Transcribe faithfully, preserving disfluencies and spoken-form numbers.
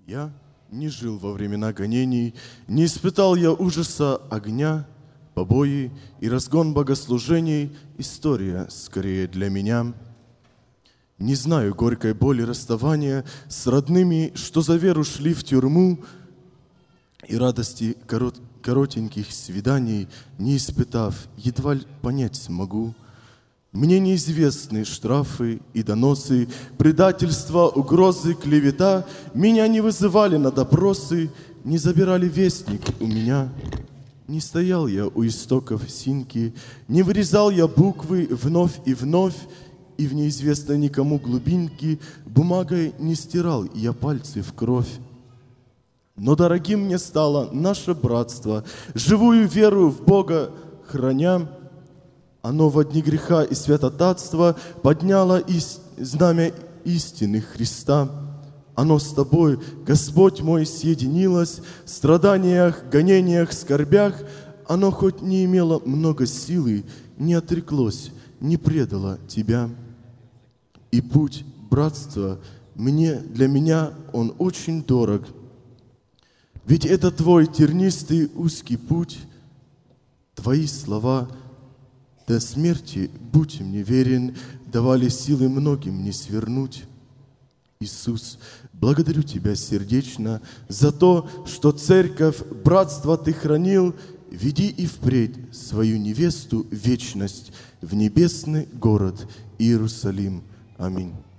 Я не жил во времена гонений, не испытал я ужаса огня, побои и разгон богослужений — история скорее для меня. Не знаю горькой боли расставания с родными, что за веру шли в тюрьму, и радости корот, коротеньких свиданий не испытав, едва ли понять смогу. Мне неизвестны штрафы и доносы, предательство, угрозы, клевета. Меня не вызывали на допросы, не забирали вестник у меня. Не стоял я у истоков синьки, не вырезал я буквы вновь и вновь, и в неизвестной никому глубинке бумагой не стирал я пальцы в кровь. Но дорогим мне стало наше братство, живую веру в Бога храня. Оно во дни греха и святотатства подняло ис... знамя истины Христа. Оно с тобой, Господь мой, съединилось в страданиях, гонениях, скорбях. Оно хоть не имело много силы, не отреклось, не предало тебя. И путь братства мне, для меня он очень дорог. Ведь это твой тернистый узкий путь, твои слова — до смерти будь мне верен, давали силы многим не свернуть. Иисус, благодарю Тебя сердечно за то, что церковь, братство Ты хранил. Веди и впредь свою невесту в вечность, в небесный город Иерусалим. Аминь.